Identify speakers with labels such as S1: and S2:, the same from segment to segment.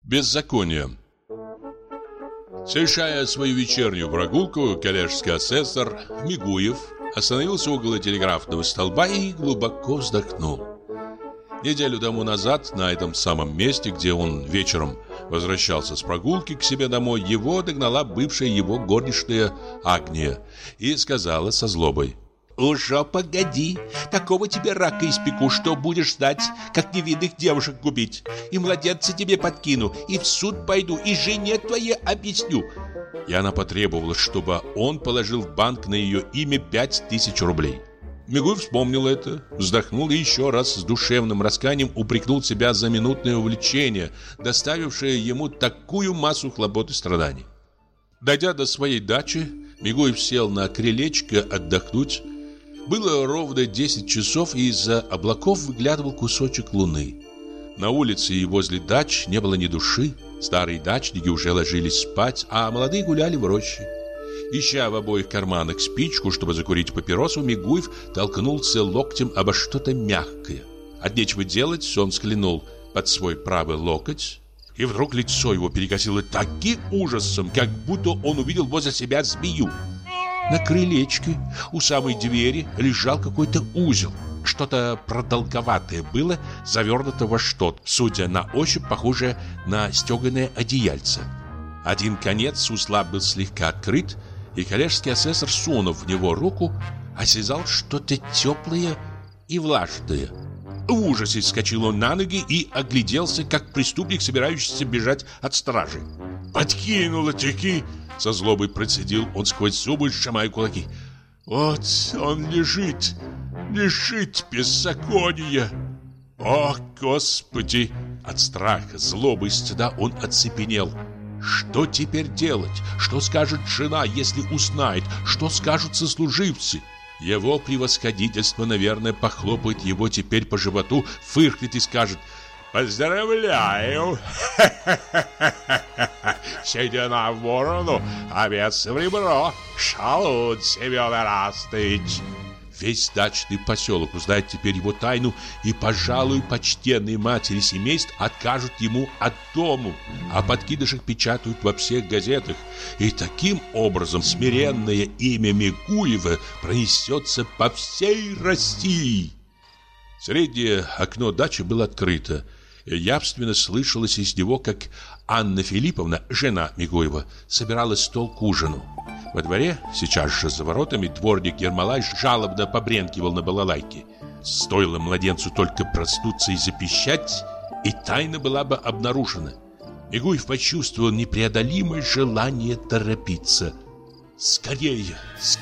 S1: Беззаконие. Совершая свою вечернюю прогулку, коллежский асессор Мигуев остановился около телеграфного столба и глубоко вздохнул. Неделю тому назад на этом самом месте, где он вечером возвращался с прогулки к себе домой, его догнала бывшая его горничная Агния и сказала со злобой: «Уже погоди, такого тебе рака испеку, что будешь знать, как невинных девушек губить. И младенца тебе подкину, и в суд пойду, и жене твоей объясню». И она потребовала, чтобы он положил в банк на ее имя 5000 рублей. Мигуев вспомнил это, вздохнул и еще раз с душевным раскаянием упрекнул себя за минутное увлечение, доставившее ему такую массу хлопот и страданий. Дойдя до своей дачи, Мигуев сел на крылечко отдохнуть. Было ровно 10 часов, и из-за облаков выглядывал кусочек луны. На улице и возле дач не было ни души. Старые дачники уже ложились спать, а молодые гуляли в роще. Ища в обоих карманах спичку, чтобы закурить папиросу, Мигуев толкнулся локтем обо что-то мягкое. От нечего делать он взглянул под свой правый локоть, и вдруг лицо его перекосило таким ужасом, как будто он увидел возле себя змею. На крылечке у самой двери лежал какой-то узел. Что-то продолговатое было, завернуто во что-то, судя на ощупь, похожее на стеганое одеяльце. Один конец узла был слегка открыт, и коллежский асессор, сунув в него руку, осязал что-то теплое и влажное. В ужасе вскочил он на ноги и огляделся, как преступник, собирающийся бежать от стражи. «Подкинуло-таки!» — со злобой процедил он сквозь зубы, сжимая кулаки. «Вот он лежит беззакония! О, Господи!» От страха, злобы и стыда он оцепенел. Что теперь делать? Что скажет жена, если узнает? Что скажут сослуживцы? Его превосходительство, наверное, похлопает его теперь по животу, фыркнет и скажет: «Поздравляю! Седина в борону, овец в ребро! Шалун, Семен Эрастыч!» Весь дачный поселок узнает теперь его тайну, и, пожалуй, почтенные матери семейств откажут ему от дому, а подкидышек печатают во всех газетах, и таким образом смиренное имя Мигуева пронесется по всей России. Среднее окно дачи было открыто, и явственно слышалось из него, как Анна Филипповна, жена Мигуева, собирала стол к ужину. Во дворе, сейчас же за воротами, дворник Ермолай жалобно побренкивал на балалайке. Стоило младенцу только проснуться и запищать, и тайна была бы обнаружена. Мигуев почувствовал непреодолимое желание торопиться. «Скорее,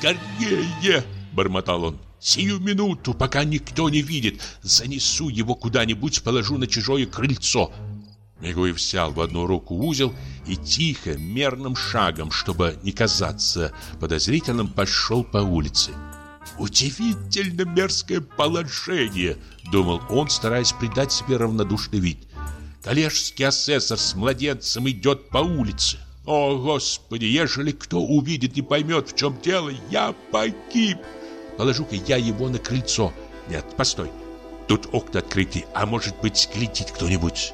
S1: скорее!» — бормотал он. «Сию минуту, пока никто не видит, занесу его куда-нибудь, положу на чужое крыльцо». Мигуев взял в одну руку узел и тихо, мерным шагом, чтобы не казаться подозрительным, пошел по улице. «Удивительно мерзкое положение», — думал он, стараясь придать себе равнодушный вид. «Коллежский асессор с младенцем идет по улице. О, Господи, ежели кто увидит и поймет, в чем дело, я погиб. Положу-ка я его на крыльцо. Нет, постой, тут окна открыты, а может быть, глядит кто-нибудь.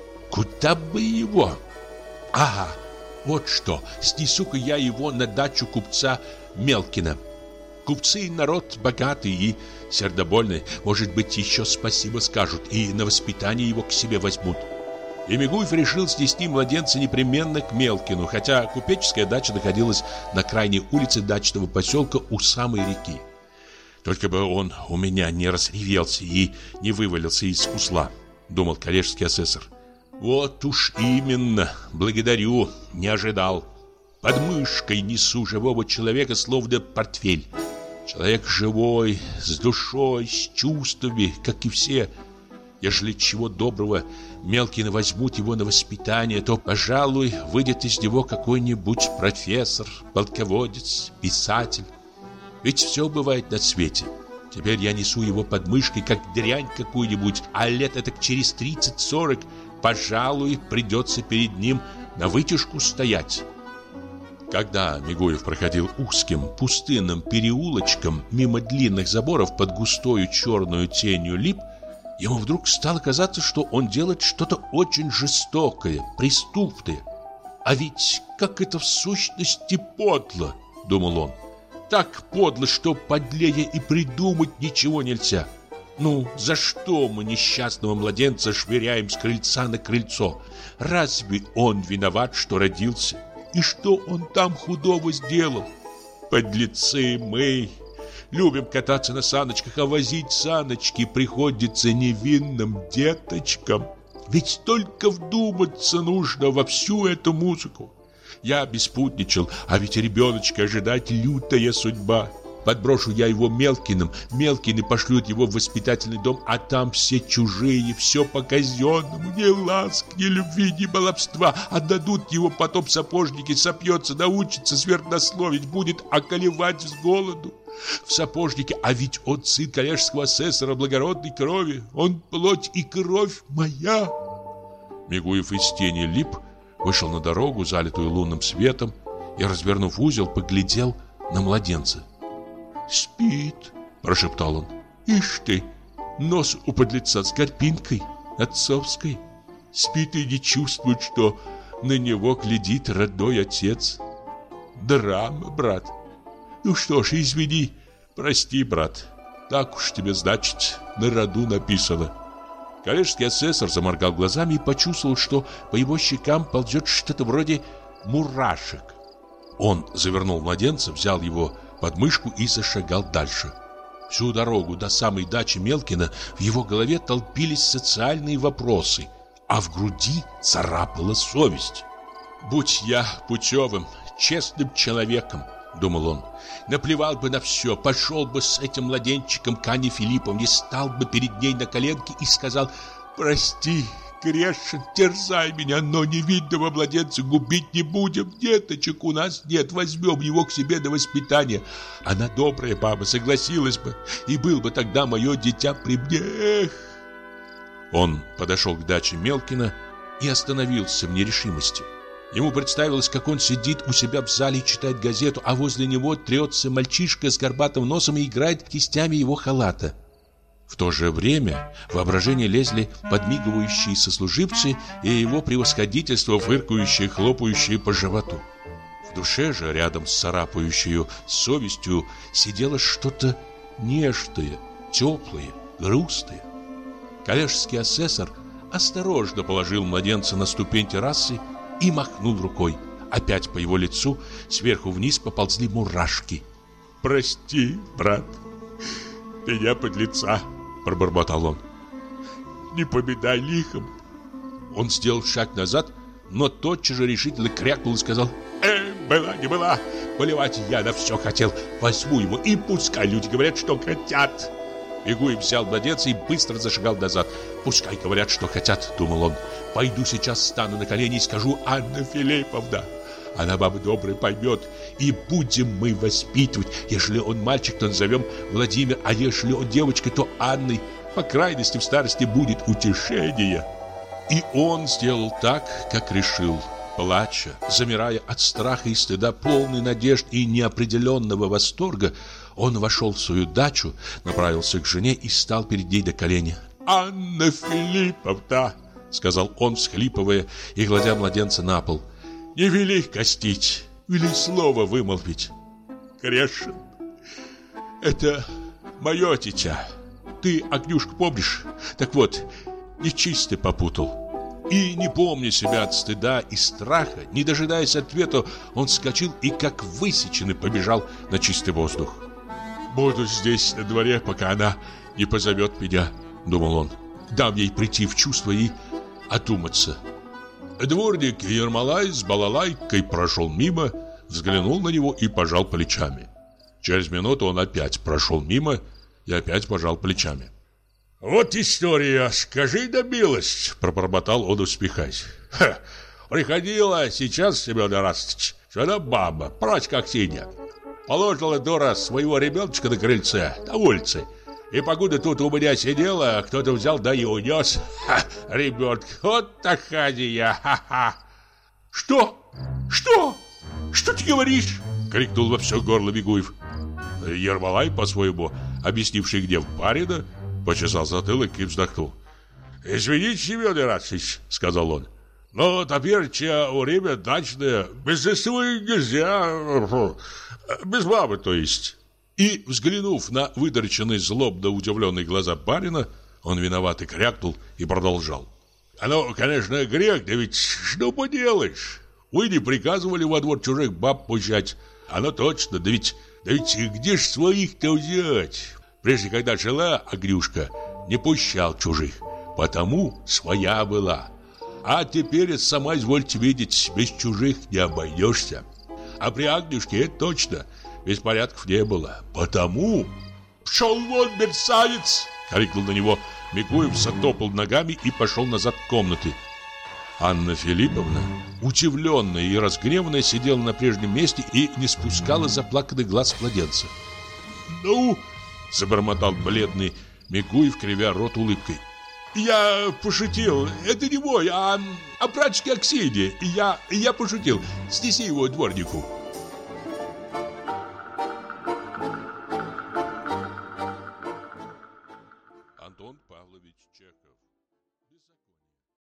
S1: Куда бы его? Ага, вот что, снесу-ка я его на дачу купца Мелкина. Купцы народ богатый и сердобольный, может быть, еще спасибо скажут и на воспитание его к себе возьмут». И Мигуев решил снести младенца непременно к Мелкину, хотя купеческая дача находилась на крайней улице дачного поселка у самой реки. «Только бы он у меня не разревелся и не вывалился из кусла», — думал коллежский асессор. «Вот уж именно, благодарю, не ожидал. Под мышкой несу живого человека, словно портфель. Человек живой, с душой, с чувствами, как и все. Ежели чего доброго Мелкина возьмут его на воспитание, то, пожалуй, выйдет из него какой-нибудь профессор, полководец, писатель. Ведь все бывает на свете. Теперь я несу его под мышкой, как дрянь какую-нибудь, а лет это через 30-40, пожалуй, придется перед ним на вытяжку стоять». Когда Мигуев проходил узким, пустынным переулочком мимо длинных заборов под густою черную тенью лип, Ему вдруг стало казаться, что он делает что-то очень жестокое, преступное. «А ведь как это в сущности подло!» — думал он. «Так подло, что подлее и придумать ничего нельзя. Ну, за что мы несчастного младенца швыряем с крыльца на крыльцо? Разве он виноват, что родился? И что он там худого сделал? Подлецы мы! Любим кататься на саночках, а возить саночки приходится невинным деточкам. Ведь только вдуматься нужно во всю эту музыку. Я беспутничал, а ведь ребеночка ожидать лютая судьба. Подброшу я его Мелкиным, Мелкины пошлют его в воспитательный дом, а там все чужие, все по-казенному, ни ласк, ни любви, ни баловства. Отдадут его потом сапожники, сопьется, научится сверхнословить, будет околевать с голоду. В сапожнике, а ведь он сын коллежского асессора благородной крови, он плоть и кровь моя. Мигуев из тени лип вышел на дорогу, залитую лунным светом, и, развернув узел, поглядел на младенца. «Спит», — прошептал он. «Ишь ты, нос у подлеца с горбинкой, отцовской. Спит и не чувствует, что на него глядит родной отец. Драма, брат. Ну что ж, извини, прости, брат. Так уж тебе, значит, на роду написано». Коллежский асессор заморгал глазами и почувствовал, что по его щекам ползет что-то вроде мурашек. Он завернул младенца, взял его под мышку и зашагал дальше. Всю дорогу до самой дачи Мелкина в его голове толпились социальные вопросы, а в груди царапала совесть. «Будь я путевым, честным человеком, — думал он, — наплевал бы на все, пошел бы с этим младенчиком к Анне Филипповне, стал бы перед ней на коленке и сказал: прости, грешен, терзай меня, но невинного младенца губить не будем. Деточек у нас нет, возьмем его к себе на воспитание. Она добрая баба, согласилась бы, и был бы тогда мое дитя при мне. Эх!» Он подошел к даче Мелкина и остановился в нерешимости. Ему представилось, как он сидит у себя в зале и читает газету, а возле него трется мальчишка с горбатым носом и играет кистями его халата. В то же время в воображение лезли подмигивающие сослуживцы и его превосходительство, фыркающие, хлопающие по животу. В душе же, рядом с царапающей совестью, сидело что-то нежное, теплое, грустное. Коллежский асессор осторожно положил младенца на ступень террасы и махнул рукой. Опять по его лицу сверху вниз поползли мурашки. «Прости, брат, меня подлеца», — пробормотал он. «Не поминай лихом». Он сделал шаг назад, но тотчас же решительно крякнул и сказал: была не была, поливать я на все хотел. Возьму его, и пускай люди говорят, что хотят». Мигуев взял младенца и быстро зашагал назад. «Пускай говорят, что хотят», — думал он. «Пойду сейчас, стану на колени и скажу: Анна Филипповна. Она, баба добрая, поймет, и будем мы воспитывать. Если он мальчик, то назовем Владимир, а если он девочка, то Анной. По крайности, в старости будет утешение». И он сделал так, как решил. Плача, замирая от страха и стыда, полный надежд и неопределенного восторга, он вошел в свою дачу, направился к жене и стал перед ней на колени. «Анна Филипповна», — сказал он, всхлипывая и гладя младенца на пол, — «не вели гостить, вели слово вымолвить. Грешен. Это мое дитя. Ты, Агнюшка, помнишь? Так вот, нечисто попутал». И, не помня себя от стыда и страха, не дожидаясь ответа, он вскочил и, как высеченный, побежал на чистый воздух. «Буду здесь на дворе, пока она не позовет меня», — думал он. «Дам ей прийти в чувство и одуматься». Дворник Ермолай с балалайкой прошел мимо, взглянул на него и пожал плечами. Через минуту он опять прошел мимо и опять пожал плечами. «Вот история, скажи на милость», — пробормотал он, успехаясь. «Приходила сейчас, Семен Ирастыч, жена баба, прочь как синяя. Положила дура своего ребеночка на крыльце, на улице. И покуда тут у меня сидела, кто-то взял, да и унес. Ребенка, вот такая я, ха-ха». «Что? Что? Что ты говоришь?» — крикнул во все горло Мигуев. Ермолай, по-своему объяснивший гнев барина, почесал затылок и вздохнул. «Извините, Семен Ираслович», — сказал он, — «но теперь время дачное, без этого нельзя, без бабы, то есть». И, взглянув на выдорченные злобно удивленные глаза барина, он виновато крякнул и продолжал. «Оно, конечно, грех, да ведь что поделаешь? Вы не приказывали во двор чужих баб пущать. Оно точно, да ведь где ж своих-то взять? Прежде, когда жила Агрюшка, не пущал чужих, потому своя была. А теперь, сама извольте видеть, без чужих не обойдешься. А при Агнюшке это точно, беспорядков не было. Потому...» «Пшел вон, мерзавец!» — крикнул на него Микуев, затопал ногами и пошел назад в комнаты. Анна Филипповна, удивленная и разгневанная, сидела на прежнем месте и не спускала заплаканных глаз младенца. «Ну!» — забормотал бледный Микуев, кривя рот улыбкой. «Я пошутил. Это не мой, а прачки Аксиньи. Я пошутил. Снеси его дворнику». Антон Павлович Чехов.